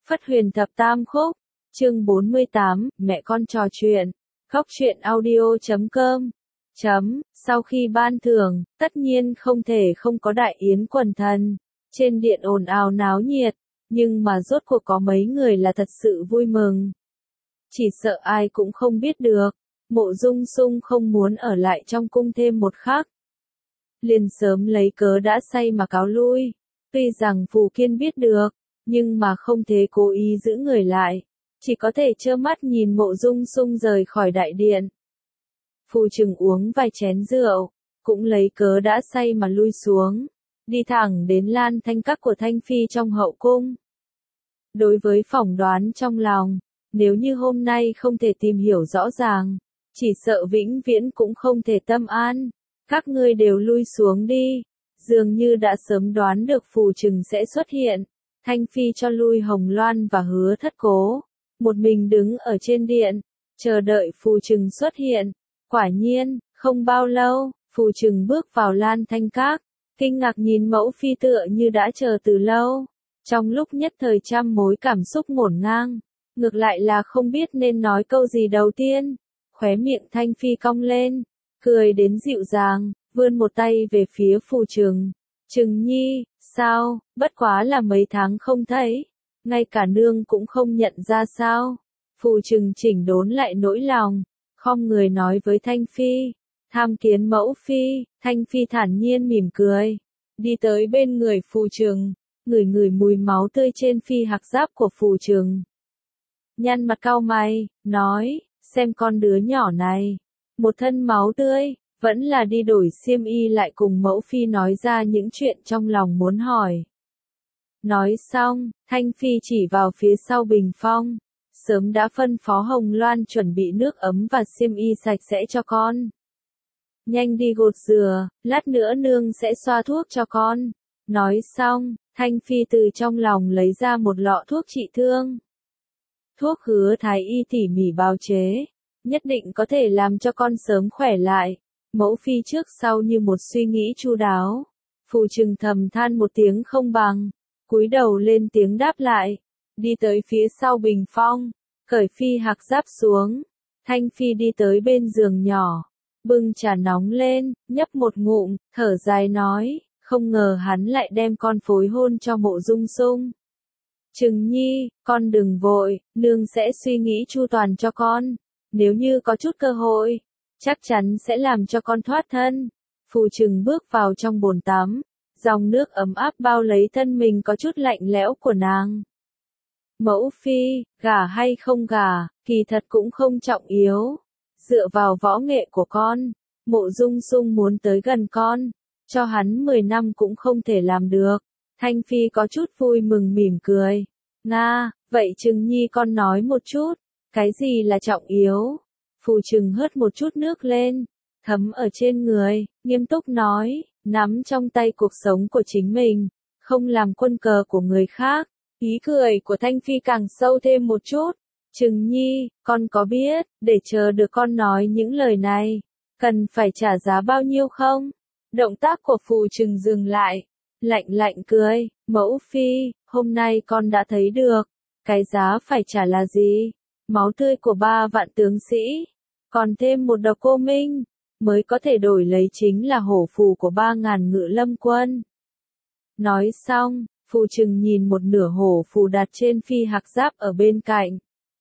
Phất Huyền Thập Tam Khúc, chương 48, mẹ con trò chuyện. Góc truyện audio.com. Sau khi ban thưởng, tất nhiên không thể không có đại yến quần thần. Trên điện ồn ào náo nhiệt, nhưng mà rốt cuộc có mấy người là thật sự vui mừng. Chỉ sợ ai cũng không biết được, Mộ Dung Sung không muốn ở lại trong cung thêm một khắc. Liền sớm lấy cớ đã say mà cáo lui. Tuy rằng Phù Kiên biết được, nhưng mà không thể cố ý giữ người lại, chỉ có thể trơ mắt nhìn Mộ Dung Sung rời khỏi đại điện. Phù Trừng uống vài chén rượu, cũng lấy cớ đã say mà lui xuống, đi thẳng đến Lan Thanh Các của Thanh Phi trong hậu cung. Đối với phỏng đoán trong lòng, nếu như hôm nay không thể tìm hiểu rõ ràng, chỉ sợ vĩnh viễn cũng không thể tâm an. Các ngươi đều lui xuống đi. Dường như đã sớm đoán được Phù Trừng sẽ xuất hiện, Thanh Phi cho lui Hồng Loan và Hứa Thất Cố, một mình đứng ở trên điện, chờ đợi Phù Trừng xuất hiện. Quả nhiên, không bao lâu, Phù Trừng bước vào Lan Thanh Các, kinh ngạc nhìn mẫu phi tựa như đã chờ từ lâu. Trong lúc nhất thời trăm mối cảm xúc ngổn ngang, ngược lại là không biết nên nói câu gì đầu tiên. Khóe miệng Thanh Phi cong lên, cười đến dịu dàng, vươn một tay về phía Phù Trừng. Trừng nhi, sao, bất quá là mấy tháng không thấy, ngay cả nương cũng không nhận ra sao. Phù Trừng chỉnh đốn lại nỗi lòng, khom người nói với Thanh Phi, tham kiến mẫu phi. Thanh Phi thản nhiên mỉm cười, đi tới bên người Phù Trừng, ngửi ngửi mùi máu tươi trên phi hạc giáp của Phù Trừng. Nhăn mặt cau mày, nói, xem con đứa nhỏ này, một thân máu tươi, vẫn là đi đổi xiêm y lại cùng mẫu phi nói ra những chuyện trong lòng muốn hỏi. Nói xong, Thanh Phi chỉ vào phía sau bình phong, sớm đã phân phó Hồng Loan chuẩn bị nước ấm và xiêm y sạch sẽ cho con. Nhanh đi gột rửa, lát nữa nương sẽ xoa thuốc cho con. Nói xong, Thanh Phi từ trong lòng lấy ra một lọ thuốc trị thương. Thuốc Hứa Thái Y tỉ mỉ bào chế, nhất định có thể làm cho con sớm khỏe lại. Mẫu phi trước sau như một suy nghĩ chu đáo. Phù Trừng thầm than một tiếng không bằng, cúi đầu lên tiếng đáp lại, đi tới phía sau bình phong, cởi phi hạc giáp xuống. Thanh Phi đi tới bên giường nhỏ, bưng trà nóng lên, nhấp một ngụm, thở dài nói, không ngờ hắn lại đem con phối hôn cho Mộ Dung Sung. Trừng nhi, con đừng vội, nương sẽ suy nghĩ chu toàn cho con, nếu như có chút cơ hội, chắc chắn sẽ làm cho con thoát thân. Phù Trừng bước vào trong bồn tắm, dòng nước ấm áp bao lấy thân mình có chút lạnh lẽo của nàng. Mẫu phi, gả hay không gả, kỳ thật cũng không trọng yếu. Dựa vào võ nghệ của con, Mộ Dung Sung muốn tới gần con, cho hắn 10 năm cũng không thể làm được. Thanh Phi có chút vui mừng mỉm cười. Nga, vậy Trừng nhi con nói một chút, cái gì là trọng yếu? Phù Trừng hớt một chút nước lên, thấm ở trên người, nghiêm túc nói, nắm trong tay cuộc sống của chính mình, không làm quân cờ của người khác. Ý cười của Thanh Phi càng sâu thêm một chút. Trừng nhi, con có biết, để chờ được con nói những lời này, cần phải trả giá bao nhiêu không? Động tác của Phù Trừng dừng lại, lạnh lạnh cười, mẫu phi, hôm nay con đã thấy được, cái giá phải trả là gì? Máu tươi của 3 vạn tướng sĩ, còn thêm một độc cô minh, mới có thể đổi lấy chính là hổ phù của 3.000 ngự lâm quân. Nói xong, Phù Trừng nhìn một nửa hổ phù đặt trên phi hạc giáp ở bên cạnh.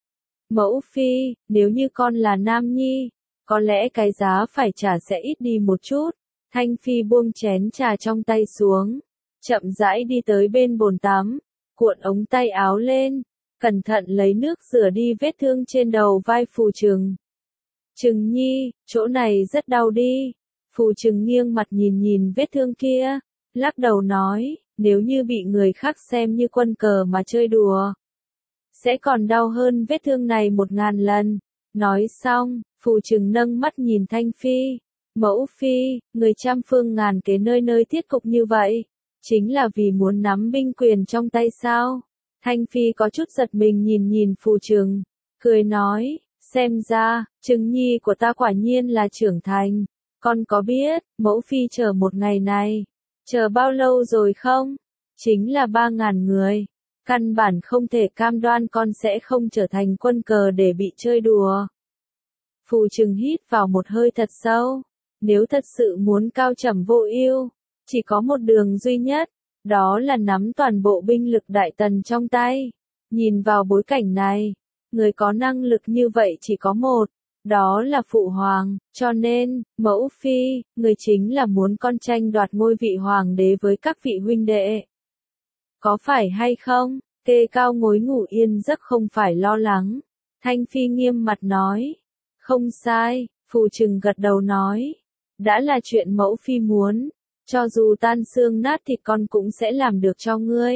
Mẫu phi, nếu như con là nam nhi, có lẽ cái giá phải trả sẽ ít đi một chút. Thanh Phi buông chén trà trong tay xuống, chậm rãi đi tới bên bồn tắm, cuộn ống tay áo lên, cẩn thận lấy nước rửa đi vết thương trên đầu vai Phù Trừng. Trừng nhi, chỗ này rất đau đi. Phù Trừng nghiêng mặt nhìn nhìn vết thương kia, lắc đầu nói, nếu như bị người khác xem như quân cờ mà chơi đùa, sẽ còn đau hơn vết thương này 1000 lần. Nói xong, Phù Trừng nâng mắt nhìn Thanh Phi, mẫu phi, người trăm phương ngàn kế nơi nơi tiết cục như vậy, chính là vì muốn nắm binh quyền trong tay sao? Thanh Phi có chút giật mình nhìn nhìn Phù Trừng, cười nói, xem ra, Trừng nhi của ta quả nhiên là trưởng thành. Con có biết, mẫu phi chờ một ngày này, chờ bao lâu rồi không? Chính là 3.000 người. Căn bản không thể cam đoan con sẽ không trở thành quân cờ để bị chơi đùa. Phù Trừng hít vào một hơi thật sâu. Nếu thật sự muốn cao trầm vô ưu, chỉ có một đường duy nhất, đó là nắm toàn bộ binh lực Đại Tần trong tay. Nhìn vào bối cảnh này, người có năng lực như vậy chỉ có một, đó là Phụ Hoàng, cho nên, mẫu phi, người chính là muốn con tranh đoạt ngôi vị hoàng đế với các vị huynh đệ. Có phải hay không? Kê Cao ngồi ngủ yên giấc không phải lo lắng. Thanh Phi nghiêm mặt nói. Không sai, Phù Trừng gật đầu nói. Đã là chuyện mẫu phi muốn, cho dù tan xương nát thịt con cũng sẽ làm được cho ngươi.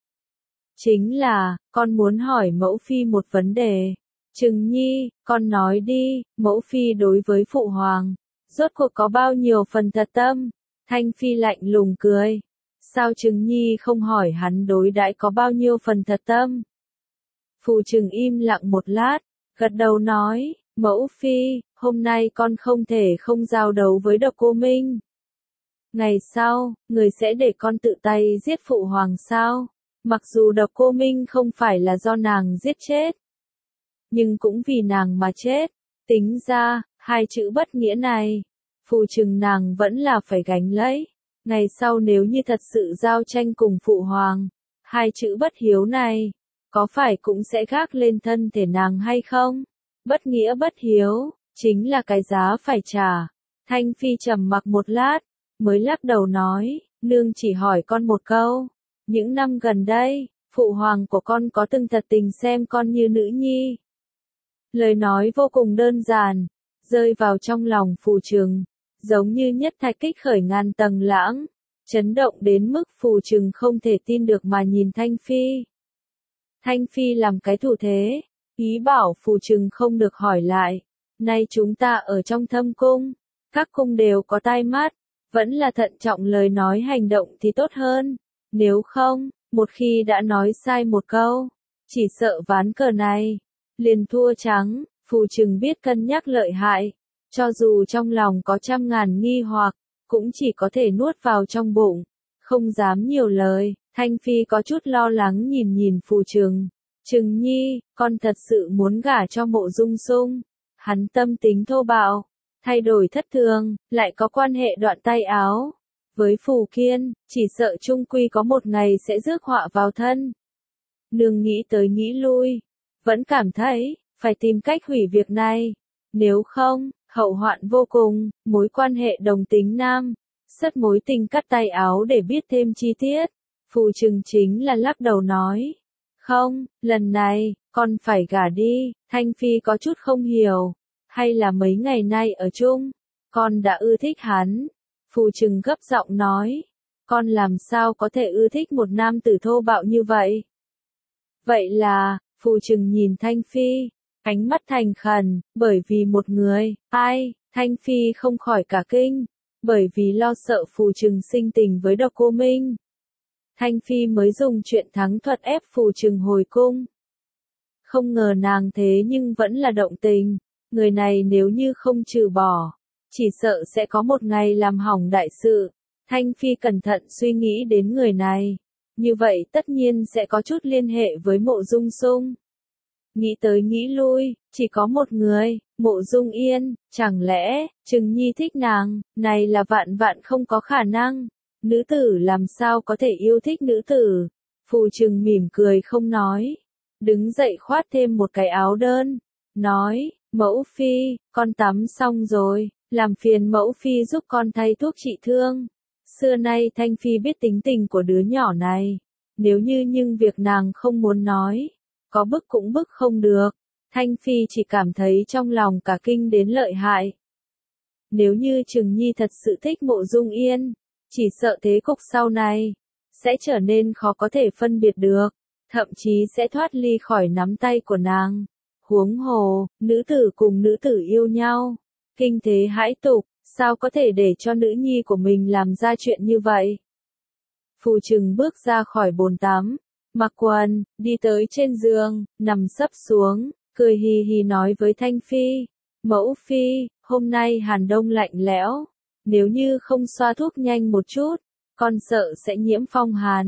Chính là, con muốn hỏi mẫu phi một vấn đề. Trừng Nhi, con nói đi, mẫu phi đối với Phụ Hoàng, rốt cuộc có bao nhiêu phần thật tâm? Thanh Phi lạnh lùng cười. Sao Trừng Nhi không hỏi hắn đối đãi có bao nhiêu phần thật tâm? Phù Trừng im lặng một lát, gật đầu nói, mẫu phi, hôm nay con không thể không giao đấu với Độc Cô Minh. Ngày sau, người sẽ để con tự tay giết Phụ Hoàng sao? Mặc dù Độc Cô Minh không phải là do nàng giết chết, nhưng cũng vì nàng mà chết. Tính ra, hai chữ bất nghĩa này, Phù Trừng nàng vẫn là phải gánh lấy. Ngày sau nếu như thật sự giao tranh cùng Phụ Hoàng, hai chữ bất hiếu này, có phải cũng sẽ gác lên thân thể nàng hay không? Bất nghĩa bất hiếu, chính là cái giá phải trả. Thanh Phi trầm mặc một lát, mới lắc đầu nói, nương chỉ hỏi con một câu. Những năm gần đây, Phụ Hoàng của con có từng thật tình xem con như nữ nhi? Lời nói vô cùng đơn giản, rơi vào trong lòng Phù Trừng, giống như nhất thạch kích khởi ngàn tầng lãng, chấn động đến mức Phù Trừng không thể tin được mà nhìn Thanh Phi. Thanh Phi làm cái thủ thế, ý bảo Phù Trừng không được hỏi lại. Nay chúng ta ở trong Thâm Cung, các cung đều có tai mắt, vẫn là thận trọng lời nói hành động thì tốt hơn. Nếu không, một khi đã nói sai một câu, chỉ sợ ván cờ này liền thua trắng. Phù Trừng biết cân nhắc lợi hại, cho dù trong lòng có trăm ngàn nghi hoặc, cũng chỉ có thể nuốt vào trong bụng, không dám nhiều lời. Thanh Phi có chút lo lắng nhìn Phù Trừng. Trừng Nhi, con thật sự muốn gả cho Mộ Dung Sung? Hắn tâm tính thô bạo, thay đổi thất thường, lại có quan hệ đoạn tay áo với Phù Kiên, chỉ sợ chung quy có một ngày sẽ rước họa vào thân. Nương nghĩ tới nghĩ lui, vẫn cảm thấy phải tìm cách hủy việc này, nếu không, hậu hoạn vô cùng. Mối quan hệ đồng tính nam, sất mối tình cắt tay áo để biết thêm chi tiết. Phù Trừng chính là lắc đầu nói, không, lần này, con phải gả đi. Thanh Phi có chút không hiểu, hay là mấy ngày nay ở chung, con đã ưa thích hắn? Phù Trừng gấp giọng nói, con làm sao có thể ưa thích một nam tử thô bạo như vậy? Vậy là, Phù Trừng nhìn Thanh Phi, ánh mắt thành khẩn, bởi vì một người, ai? Thanh Phi không khỏi cả kinh, bởi vì lo sợ Phù Trừng sinh tình với Độc Cô Minh. Thanh Phi mới dùng chuyện thắng thuật ép Phù Trừng hồi cung. Không ngờ nàng thế nhưng vẫn là động tình, người này nếu như không trừ bỏ, chỉ sợ sẽ có một ngày làm hỏng đại sự. Thanh Phi cẩn thận suy nghĩ đến người này, như vậy tất nhiên sẽ có chút liên hệ với Mộ Dung Sung. Nghĩ tới nghĩ lui, chỉ có một người, Mộ Dung Yên. Chẳng lẽ, Trừng Nhi thích nàng? Này là vạn vạn không có khả năng. Nữ tử làm sao có thể yêu thích nữ tử? Phù Trừng mỉm cười không nói, đứng dậy khoát thêm một cái áo đơn, nói, mẫu phi, con tắm xong rồi, làm phiền mẫu phi giúp con thay thuốc trị thương. Xưa nay Thanh Phi biết tính tình của đứa nhỏ này, nếu như nhưng việc nàng không muốn nói, có bức cũng bức không được. Thanh Phi chỉ cảm thấy trong lòng cả kinh đến lợi hại. Nếu như Trừng Nhi thật sự thích Mộ Dung Yên, chỉ sợ thế cục sau này sẽ trở nên khó có thể phân biệt được, thậm chí sẽ thoát ly khỏi nắm tay của nàng. Huống hồ, nữ tử cùng nữ tử yêu nhau, kinh thế hãi tục, sao có thể để cho nữ nhi của mình làm ra chuyện như vậy? Phù Trừng bước ra khỏi bồn tắm, mặc quần, đi tới trên giường, nằm sấp xuống, cười hì hì nói với Thanh Phi, mẫu phi, hôm nay Hàn Đông lạnh lẽo, nếu như không xoa thuốc nhanh một chút, con sợ sẽ nhiễm phong hàn.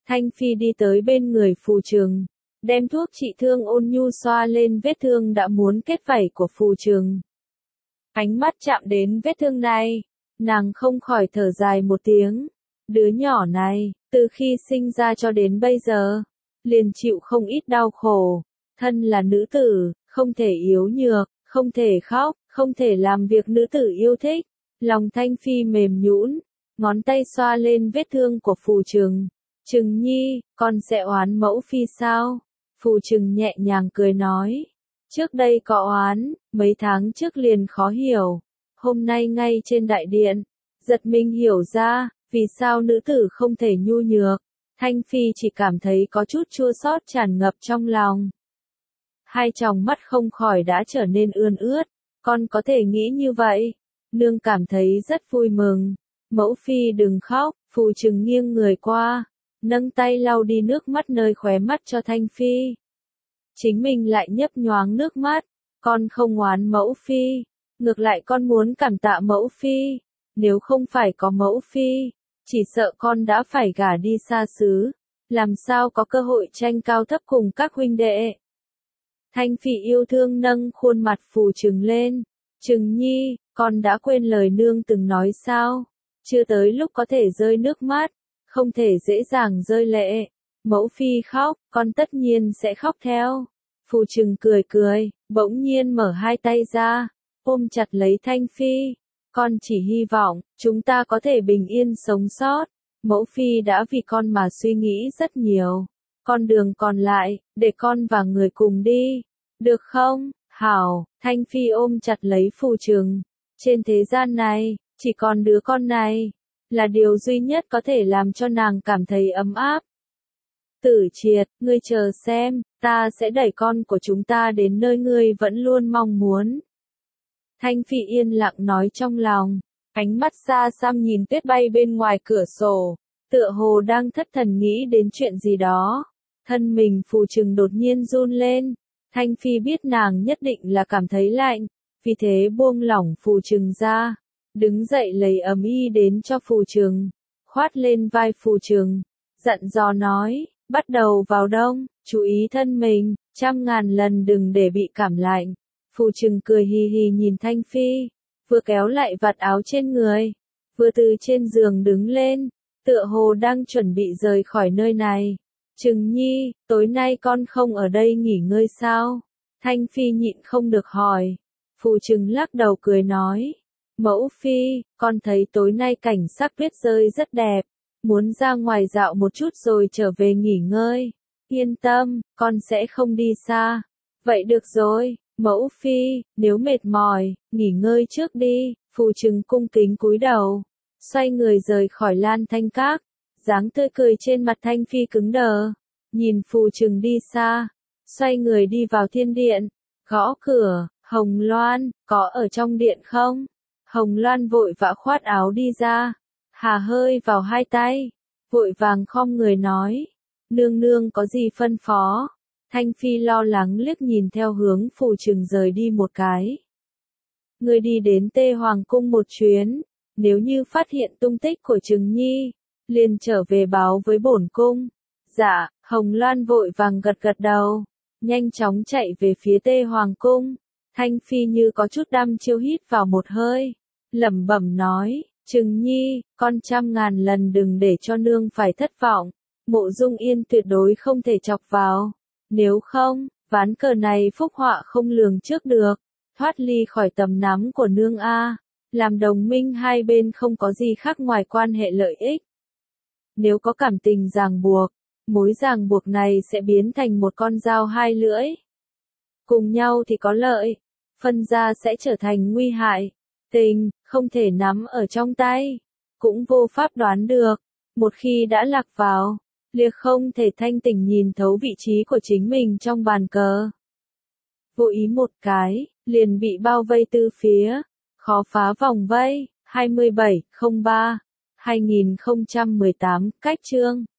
Thanh Phi đi tới bên người Phù Trừng, đem thuốc trị thương ôn nhu xoa lên vết thương đã muốn kết vảy của Phù Trừng. Ánh mắt chạm đến vết thương này, nàng không khỏi thở dài một tiếng. Đứa nhỏ này, từ khi sinh ra cho đến bây giờ, liền chịu không ít đau khổ. Thân là nữ tử, không thể yếu nhược, không thể khóc, không thể làm việc nữ tử yêu thích. Lòng Thanh Phi mềm nhũn, ngón tay xoa lên vết thương của Phù Trừng. Trừng nhi, con sẽ oán mẫu phi sao? Phù Trừng nhẹ nhàng cười nói. Trước đây có oán, mấy tháng trước liền khó hiểu. Hôm nay ngay trên đại điện, giật mình hiểu ra, vì sao nữ tử không thể nhu nhược. Thanh Phi chỉ cảm thấy có chút chua xót tràn ngập trong lòng. Hai tròng mắt không khỏi đã trở nên ươn ướt. Con có thể nghĩ như vậy. Nương cảm thấy rất vui mừng. Mẫu phi đừng khóc, Phù Trừng nghiêng người qua, nâng tay lau đi nước mắt nơi khóe mắt cho Thanh Phi. Chính mình lại nhấp nhoáng nước mắt. Con không oán mẫu phi. Ngược lại con muốn cảm tạ mẫu phi. Nếu không phải có mẫu phi, chỉ sợ con đã phải gả đi xa xứ. Làm sao có cơ hội tranh cao thấp cùng các huynh đệ. Thanh Phi yêu thương nâng khuôn mặt Phù Trừng lên. Trừng nhi, con đã quên lời nương từng nói sao? Chưa tới lúc có thể rơi nước mắt, không thể dễ dàng rơi lệ. Mẫu phi khóc, con tất nhiên sẽ khóc theo. Phù Trừng cười cười, bỗng nhiên mở hai tay ra, ôm chặt lấy Thanh Phi. Con chỉ hy vọng, chúng ta có thể bình yên sống sót. Mẫu phi đã vì con mà suy nghĩ rất nhiều. Con đường còn lại, để con và người cùng đi. Được không? Hảo, Thanh Phi ôm chặt lấy Phù Trừng. Trên thế gian này, chỉ còn đứa con này, là điều duy nhất có thể làm cho nàng cảm thấy ấm áp. Tử Triệt, ngươi chờ xem, ta sẽ đẩy con của chúng ta đến nơi ngươi vẫn luôn mong muốn. Thanh Phi yên lặng nói trong lòng, ánh mắt xa xăm nhìn tuyết bay bên ngoài cửa sổ, tựa hồ đang thất thần nghĩ đến chuyện gì đó. Thân mình Phù Trừng đột nhiên run lên, Thanh Phi biết nàng nhất định là cảm thấy lạnh, vì thế buông lỏng Phù Trừng ra, đứng dậy lấy ấm y đến cho Phù Trừng, khoát lên vai Phù Trừng, dặn dò nói, bắt đầu vào đông, chú ý thân mình, 100.000 lần đừng để bị cảm lạnh. Phù Trừng cười hì hì nhìn Thanh Phi, vừa kéo lại vạt áo trên người, vừa từ trên giường đứng lên, tựa hồ đang chuẩn bị rời khỏi nơi này. Trừng nhi, tối nay con không ở đây nghỉ ngơi sao? Thanh Phi nhịn không được hỏi. Phù Trừng lắc đầu cười nói. Mẫu phi, con thấy tối nay cảnh sắc tuyết rơi rất đẹp. Muốn ra ngoài dạo một chút rồi trở về nghỉ ngơi. Yên tâm, con sẽ không đi xa. Vậy được rồi, mẫu phi, nếu mệt mỏi, nghỉ ngơi trước đi. Phù Trừng cung kính cúi đầu, xoay người rời khỏi Lan Thanh Các. Dáng tươi cười trên mặt Thanh Phi cứng đờ, nhìn Phù Trừng đi xa, xoay người đi vào thiên điện, gõ cửa, Hồng Loan, có ở trong điện không? Hồng Loan vội vã khoát áo đi ra, hà hơi vào hai tay, vội vàng khom người nói, nương nương có gì phân phó? Thanh Phi lo lắng liếc nhìn theo hướng Phù Trừng rời đi một cái. Người đi đến Tê Hoàng cung một chuyến, nếu như phát hiện tung tích của Trừng nhi, liền trở về báo với bổn cung. Dạ, Hồng Loan vội vàng gật gật đầu, nhanh chóng chạy về phía Tê Hoàng cung. Thanh Phi như có chút đăm chiêu hít vào một hơi, lẩm bẩm nói, Trừng nhi, con 100.000 lần đừng để cho nương phải thất vọng. Mộ Dung Yên tuyệt đối không thể chọc vào, nếu không, ván cờ này phúc họa không lường trước được, thoát ly khỏi tầm nắm của nương a. Làm đồng minh hai bên không có gì khác ngoài quan hệ lợi ích. Nếu có cảm tình ràng buộc, mối ràng buộc này sẽ biến thành một con dao hai lưỡi. Cùng nhau thì có lợi, phân ra sẽ trở thành nguy hại. Tình, không thể nắm ở trong tay, cũng vô pháp đoán được. Một khi đã lạc vào, liệt không thể thanh tỉnh nhìn thấu vị trí của chính mình trong bàn cờ. Vô ý một cái, liền bị bao vây từ phía, khó phá vòng vây. 27/03/2018, cách chương